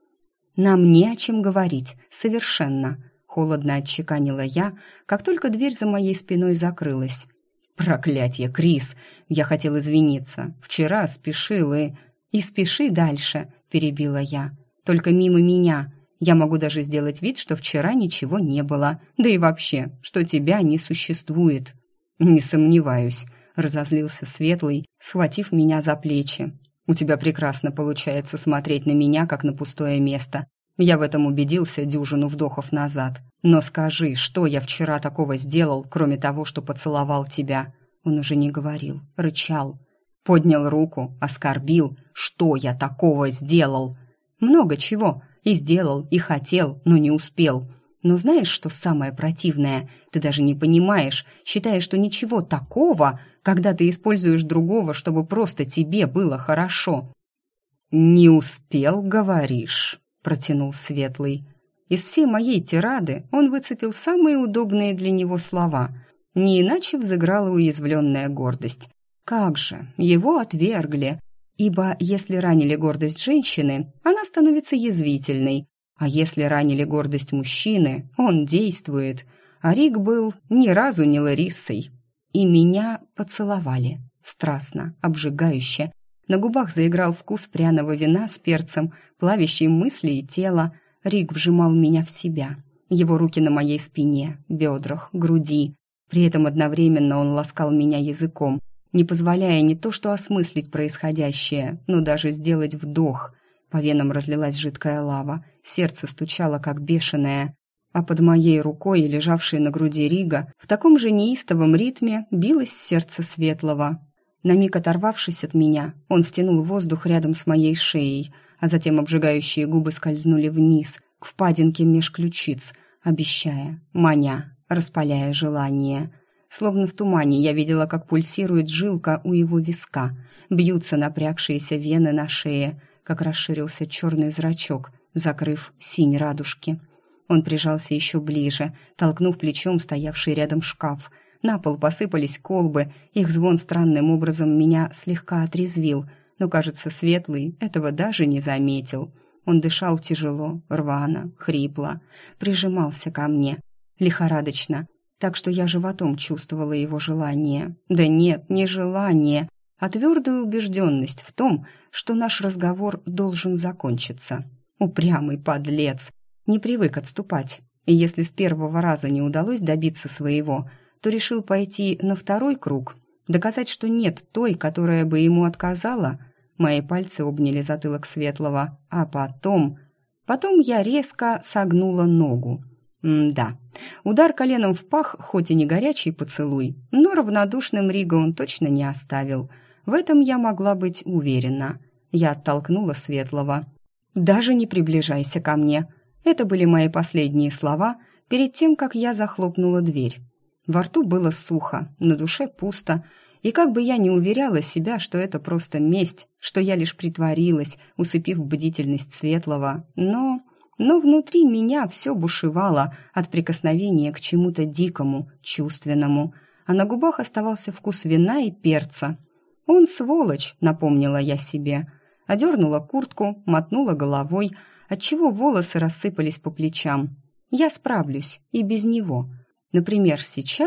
«Нам не о чем говорить, совершенно», – холодно отчеканила я, как только дверь за моей спиной закрылась. «Проклятье, Крис! Я хотел извиниться. Вчера спешил и...» «И спеши дальше», – перебила я. «Только мимо меня. Я могу даже сделать вид, что вчера ничего не было. Да и вообще, что тебя не существует». «Не сомневаюсь», – разозлился Светлый, схватив меня за плечи. «У тебя прекрасно получается смотреть на меня, как на пустое место. Я в этом убедился дюжину вдохов назад. Но скажи, что я вчера такого сделал, кроме того, что поцеловал тебя?» Он уже не говорил, рычал. Поднял руку, оскорбил. «Что я такого сделал?» «Много чего. И сделал, и хотел, но не успел. Но знаешь, что самое противное? Ты даже не понимаешь, считаешь, что ничего такого, когда ты используешь другого, чтобы просто тебе было хорошо». «Не успел, говоришь», — протянул Светлый. Из всей моей тирады он выцепил самые удобные для него слова. Не иначе взыграла уязвленная гордость. Как же, его отвергли. Ибо если ранили гордость женщины, она становится язвительной. А если ранили гордость мужчины, он действует. А Рик был ни разу не Лариссой. И меня поцеловали. Страстно, обжигающе. На губах заиграл вкус пряного вина с перцем, плавящий мысли и тело. Рик вжимал меня в себя. Его руки на моей спине, бедрах, груди. При этом одновременно он ласкал меня языком, не позволяя не то что осмыслить происходящее, но даже сделать вдох. По венам разлилась жидкая лава, сердце стучало как бешеное, а под моей рукой, лежавшей на груди Рига, в таком же неистовом ритме билось сердце Светлого. На миг оторвавшись от меня, он втянул воздух рядом с моей шеей, а затем обжигающие губы скользнули вниз, к впадинке меж ключиц, обещая, маня, распаляя желание. Словно в тумане я видела, как пульсирует жилка у его виска, бьются напрягшиеся вены на шее, как расширился черный зрачок, закрыв синь радужки. Он прижался еще ближе, толкнув плечом стоявший рядом шкаф. На пол посыпались колбы, их звон странным образом меня слегка отрезвил, но, кажется, Светлый этого даже не заметил. Он дышал тяжело, рвано, хрипло, прижимался ко мне, лихорадочно, так что я животом чувствовала его желание. Да нет, не желание, а твердую убежденность в том, что наш разговор должен закончиться. Упрямый подлец, не привык отступать. И если с первого раза не удалось добиться своего, то решил пойти на второй круг, доказать, что нет той, которая бы ему отказала. Мои пальцы обняли затылок Светлого, а потом я резко согнула ногу. Да, удар коленом в пах, хоть и не горячий поцелуй, но равнодушным Рига он точно не оставил. В этом я могла быть уверена. Я оттолкнула Светлого. «Даже не приближайся ко мне». Это были мои последние слова перед тем, как я захлопнула дверь. Во рту было сухо, на душе пусто, и как бы я ни уверяла себя, что это просто месть, что я лишь притворилась, усыпив бдительность Светлого, но внутри меня все бушевало от прикосновения к чему-то дикому, чувственному, а на губах оставался вкус вина и перца. «Он сволочь», — напомнила я себе, одернула куртку, мотнула головой, отчего волосы рассыпались по плечам. «Я справлюсь и без него. Например, сейчас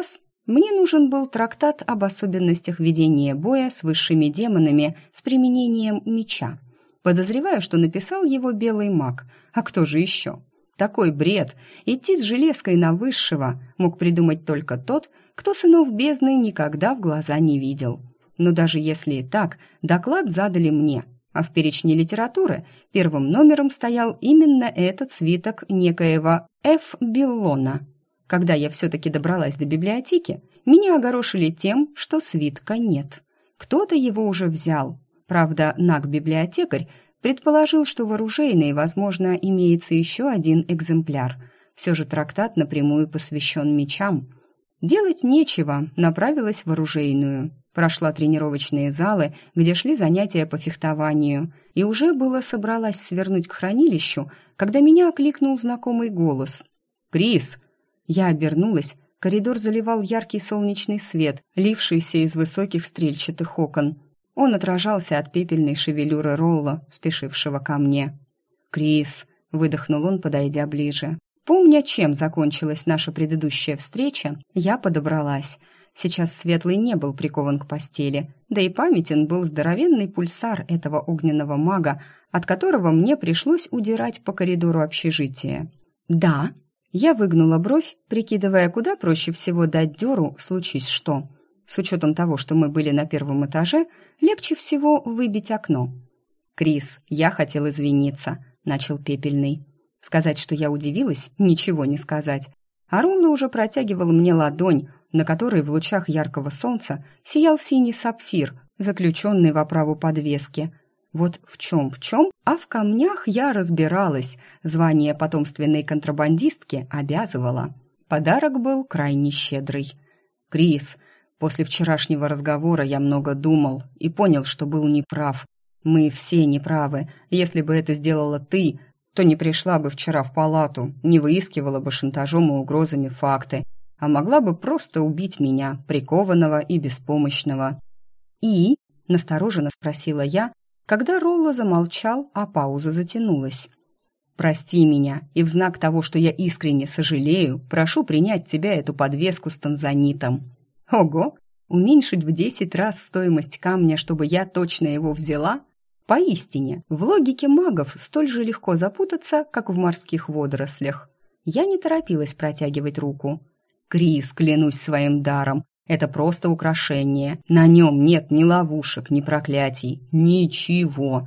Мне нужен был трактат об особенностях ведения боя с высшими демонами с применением меча. Подозреваю, что написал его белый маг. А кто же еще? Такой бред! Идти с железкой на высшего мог придумать только тот, кто сынов бездны никогда в глаза не видел. Но даже если и так, доклад задали мне, а в перечне литературы первым номером стоял именно этот свиток некоего Ф. Биллона. Когда я все-таки добралась до библиотеки, меня огорошили тем, что свитка нет. Кто-то его уже взял. Правда, наг-библиотекарь предположил, что в оружейной, возможно, имеется еще один экземпляр. Все же трактат напрямую посвящен мечам. Делать нечего, направилась в оружейную. Прошла тренировочные залы, где шли занятия по фехтованию, и уже было собралась свернуть к хранилищу, когда меня окликнул знакомый голос. «Крис!» Я обернулась, коридор заливал яркий солнечный свет, лившийся из высоких стрельчатых окон. Он отражался от пепельной шевелюры Ролла, спешившего ко мне. «Крис!» — выдохнул он, подойдя ближе. Помня, чем закончилась наша предыдущая встреча, я подобралась. Сейчас Светлый не был прикован к постели, да и памятен был здоровенный пульсар этого огненного мага, от которого мне пришлось удирать по коридору общежития. «Да». Я выгнула бровь, прикидывая, куда проще всего дать дёру, случись что. С учетом того, что мы были на первом этаже, легче всего выбить окно. «Крис, я хотел извиниться», — начал Пепельный. Сказать, что я удивилась, ничего не сказать. А Ролла уже протягивал мне ладонь, на которой в лучах яркого солнца сиял синий сапфир, заключенный в оправу подвески. Вот в чем, а в камнях я разбиралась. Звание потомственной контрабандистки обязывало. Подарок был крайне щедрый. «Крис, после вчерашнего разговора я много думал и понял, что был неправ. Мы все неправы. Если бы это сделала ты, то не пришла бы вчера в палату, не выискивала бы шантажом и угрозами факты, а могла бы просто убить меня, прикованного и беспомощного». «И?» – настороженно спросила я, когда Ролло замолчал, а пауза затянулась. «Прости меня, и в знак того, что я искренне сожалею, прошу принять тебя эту подвеску с танзанитом». Ого! Уменьшить в 10 раз стоимость камня, чтобы я точно его взяла? Поистине, в логике магов столь же легко запутаться, как в морских водорослях. Я не торопилась протягивать руку. «Крис, клянусь своим даром, это просто украшение. На нем нет ни ловушек, ни проклятий. Ничего».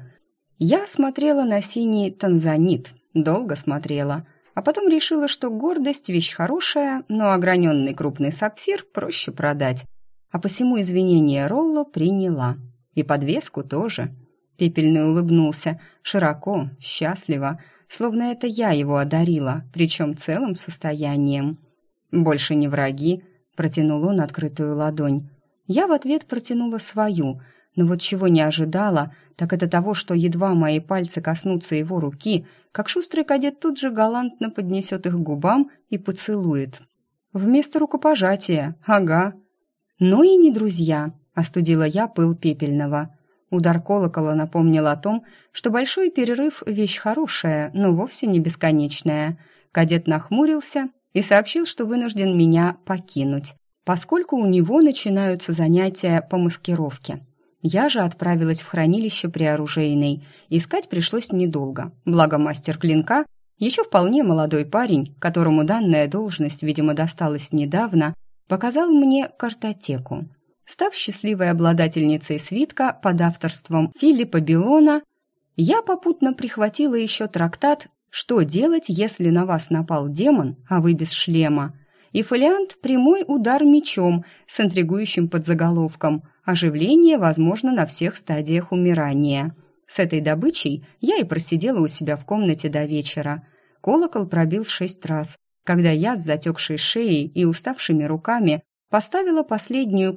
Я смотрела на синий танзанит, долго смотрела, а потом решила, что гордость – вещь хорошая, но ограненный крупный сапфир проще продать. А посему извинения Ролло приняла. И подвеску тоже. Пепельный улыбнулся, широко, счастливо, словно это я его одарила, причем целым состоянием. «Больше не враги», — протянул он открытую ладонь. Я в ответ протянула свою, но вот чего не ожидала, так это того, что едва мои пальцы коснутся его руки, как шустрый кадет тут же галантно поднесет их к губам и поцелует. Вместо рукопожатия, ага. «Ну и не друзья», — остудила я пыл Пепельного. Удар колокола напомнил о том, что большой перерыв – вещь хорошая, но вовсе не бесконечная. Кадет нахмурился и сообщил, что вынужден меня покинуть, поскольку у него начинаются занятия по маскировке. Я же отправилась в хранилище при оружейной. Искать пришлось недолго, благо мастер клинка, еще вполне молодой парень, которому данная должность, видимо, досталась недавно, показал мне картотеку. Став счастливой обладательницей свитка под авторством Филиппа Биллона, я попутно прихватила еще трактат «Что делать, если на вас напал демон, а вы без шлема?» и фолиант «Прямой удар мечом» с интригующим подзаголовком «Оживление возможно на всех стадиях умирания». С этой добычей я и просидела у себя в комнате до вечера. Колокол пробил 6 раз, когда я с затекшей шеей и уставшими руками поставила последнюю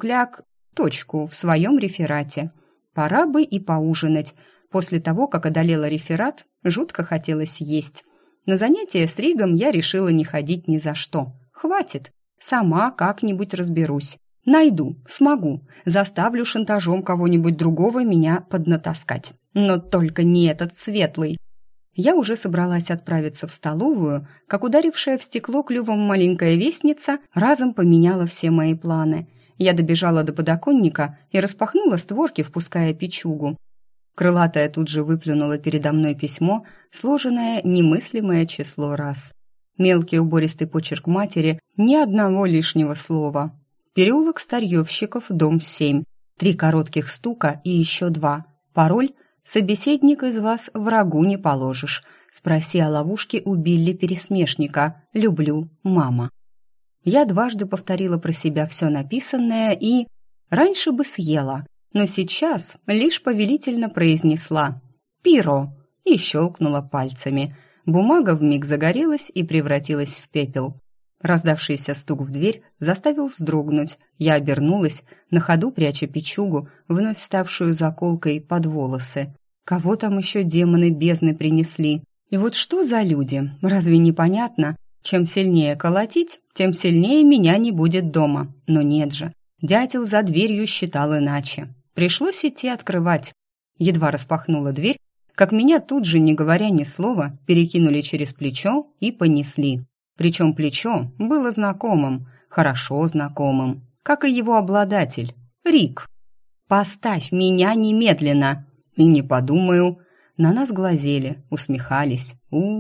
точку в своем реферате. Пора бы и поужинать. После того, как одолела реферат, жутко хотелось есть. На занятия с Ригом я решила не ходить ни за что. Хватит. Сама как-нибудь разберусь. Найду, смогу. Заставлю шантажом кого-нибудь другого меня поднатаскать. Но только не этот Светлый. Я уже собралась отправиться в столовую, как ударившая в стекло клювом маленькая вестница разом поменяла все мои планы. Я добежала до подоконника и распахнула створки, впуская печугу. Крылатая тут же выплюнула передо мной письмо, сложенное немыслимое число раз. Мелкий убористый почерк матери, ни одного лишнего слова. Переулок Старьевщиков, дом 7. 3 коротких стука и еще 2. Пароль: «Собеседник из вас врагу не положишь. Спроси о ловушке у Билли Пересмешника. Люблю, мама». Я дважды повторила про себя все написанное и... Раньше бы съела, но сейчас лишь повелительно произнесла «Пиро» и щелкнула пальцами. Бумага вмиг загорелась и превратилась в пепел. Раздавшийся стук в дверь заставил вздрогнуть. Я обернулась, на ходу пряча печугу, вновь ставшую заколкой под волосы. Кого там еще демоны бездны принесли? И вот что за люди? Разве не понятно? Чем сильнее колотить, тем сильнее меня не будет дома. Но нет же. Дятел за дверью считал иначе. Пришлось идти открывать. Едва распахнула дверь, как меня тут же, не говоря ни слова, перекинули через плечо и понесли. Причем плечо было знакомым, хорошо знакомым, как и его обладатель, Рик. «Поставь меня немедленно!» И не подумаю. На нас глазели, усмехались.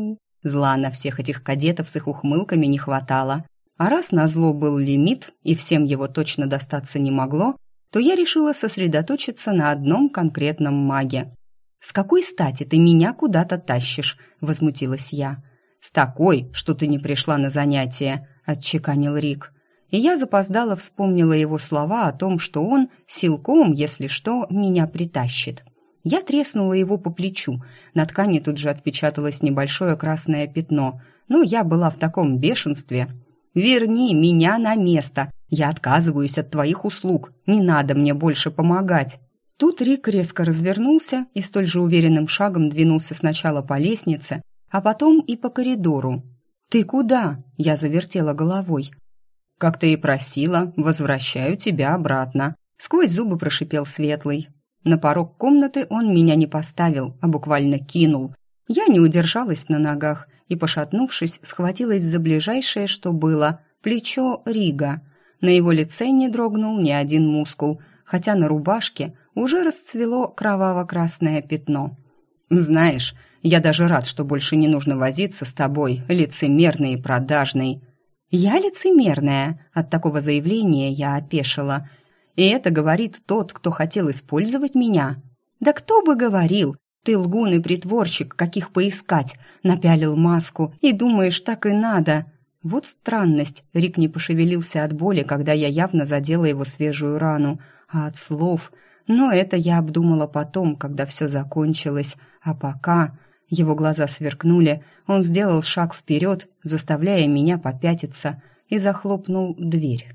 Зла на всех этих кадетов с их ухмылками не хватало. А раз назло был лимит, и всем его точно достаться не могло, то я решила сосредоточиться на одном конкретном маге. «С какой стати ты меня куда-то тащишь?» – возмутилась я. «С такой, что ты не пришла на занятия», – отчеканил Рик. И я запоздало вспомнила его слова о том, что он силком, если что, меня притащит. Я треснула его по плечу. На ткани тут же отпечаталось небольшое красное пятно. Но я была в таком бешенстве. «Верни меня на место! Я отказываюсь от твоих услуг! Не надо мне больше помогать!» Тут Рик резко развернулся и столь же уверенным шагом двинулся сначала по лестнице, а потом и по коридору. «Ты куда?» – я завертела головой. «Как ты и просила, возвращаю тебя обратно», – сквозь зубы прошипел Светлый. На порог комнаты он меня не поставил, а буквально кинул. Я не удержалась на ногах и, пошатнувшись, схватилась за ближайшее, что было – плечо Рига. На его лице не дрогнул ни один мускул, хотя на рубашке уже расцвело кроваво-красное пятно. «Знаешь, я даже рад, что больше не нужно возиться с тобой, лицемерной и продажной». «Я лицемерная?» От такого заявления я опешила. «И это говорит тот, кто хотел использовать меня?» «Да кто бы говорил? Ты лгун и притворщик, каких поискать. Напялил маску и думаешь, так и надо». Вот странность. Рик не пошевелился от боли, когда я явно задела его свежую рану, а от слов. Но это я обдумала потом, когда все закончилось. А пока... Его глаза сверкнули, он сделал шаг вперед, заставляя меня попятиться, и захлопнул дверь.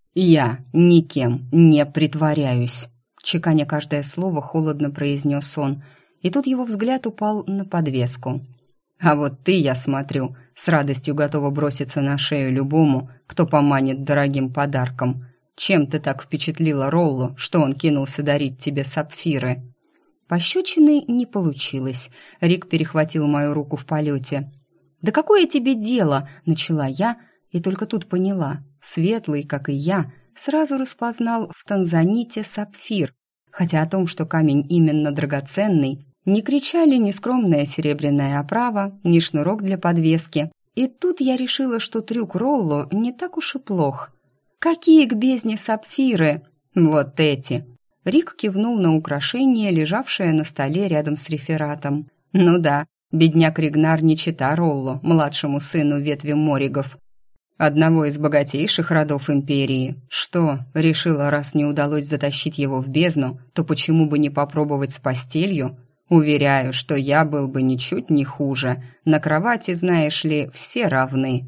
«Я никем не притворяюсь», — чеканя каждое слово, холодно произнес он, и тут его взгляд упал на подвеску. «А вот ты, я смотрю, с радостью готова броситься на шею любому, кто поманит дорогим подарком. Чем ты так впечатлила Роллу, что он кинулся дарить тебе сапфиры?» Пощечины не получилось. Рик перехватил мою руку в полете. «Да какое тебе дело?» – начала я, и только тут поняла. Светлый, как и я, сразу распознал в танзаните сапфир, хотя о том, что камень именно драгоценный, не кричали ни скромная серебряная оправа, ни шнурок для подвески. И тут я решила, что трюк Ролло не так уж и плох. «Какие к бездне сапфиры?» «Вот эти!» Рик кивнул на украшение, лежавшее на столе рядом с рефератом. «Ну да, бедняк Ригнар не чета Ролло, младшему сыну ветви Моригов, одного из богатейших родов империи. Что, решила, раз не удалось затащить его в бездну, то почему бы не попробовать с постелью? Уверяю, что я был бы ничуть не хуже. На кровати, знаешь ли, все равны».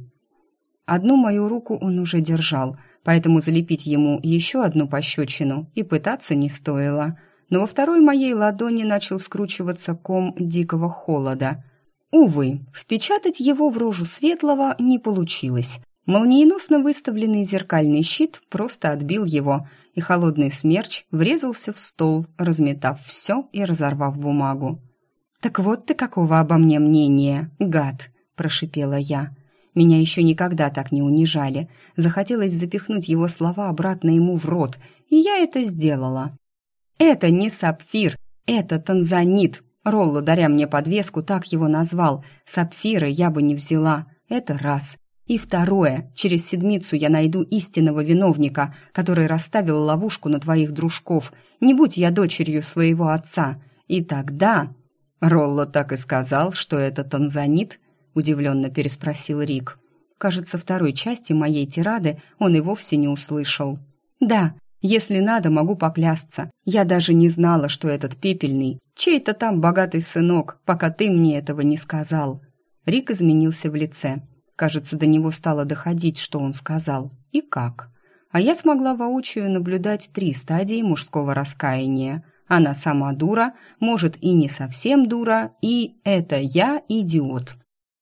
Одну мою руку он уже держал, поэтому залепить ему еще одну пощечину и пытаться не стоило. Но во второй моей ладони начал скручиваться ком дикого холода. Увы, впечатать его в рожу Светлого не получилось. Молниеносно выставленный зеркальный щит просто отбил его, и холодный смерч врезался в стол, разметав все и разорвав бумагу. «Так вот ты какого обо мне мнения, гад!» – прошипела я. Меня еще никогда так не унижали. Захотелось запихнуть его слова обратно ему в рот, и я это сделала. «Это не сапфир, это танзанит!» Ролло, даря мне подвеску, так его назвал. Сапфиры я бы не взяла. Это раз. И второе. Через седмицу я найду истинного виновника, который расставил ловушку на твоих дружков. Не будь я дочерью своего отца. И тогда... Ролло так и сказал, что это танзанит? Удивленно переспросил Рик. Кажется, второй части моей тирады он и вовсе не услышал. Да, если надо, могу поклясться. Я даже не знала, что этот пепельный чей-то там богатый сынок, пока ты мне этого не сказал. Рик изменился в лице. Кажется, до него стало доходить, что он сказал и как. А я смогла воочию наблюдать 3 стадии мужского раскаяния. Она сама дура, может и не совсем дура, и это я идиот.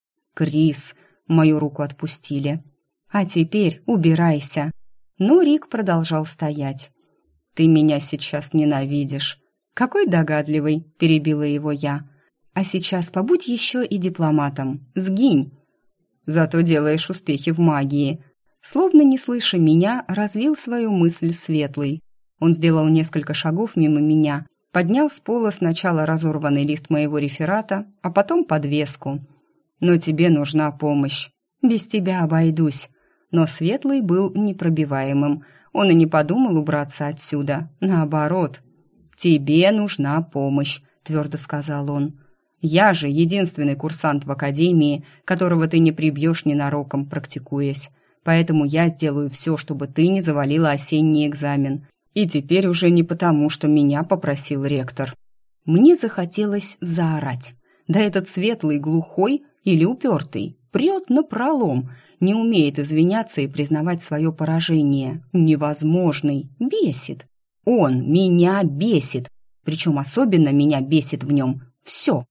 «Крис», мою руку отпустили. «А теперь убирайся». Но Рик продолжал стоять. «Ты меня сейчас ненавидишь». «Какой догадливый», — перебила его я. «А сейчас побудь еще и дипломатом. Сгинь». «Зато делаешь успехи в магии». Словно не слыша меня, развил свою мысль Светлый. Он сделал несколько шагов мимо меня, поднял с пола сначала разорванный лист моего реферата, а потом подвеску. «Но тебе нужна помощь. Без тебя обойдусь». Но Светлый был непробиваемым. Он и не подумал убраться отсюда. Наоборот. «Тебе нужна помощь», — твердо сказал он. «Я же единственный курсант в академии, которого ты не прибьешь ненароком, практикуясь. Поэтому я сделаю все, чтобы ты не завалила осенний экзамен. И теперь уже не потому, что меня попросил ректор». Мне захотелось заорать. Да этот Светлый глухой или упертый, прет напролом, не умеет извиняться и признавать свое поражение. Невозможный, бесит. Он меня бесит, причем особенно меня бесит в нем все.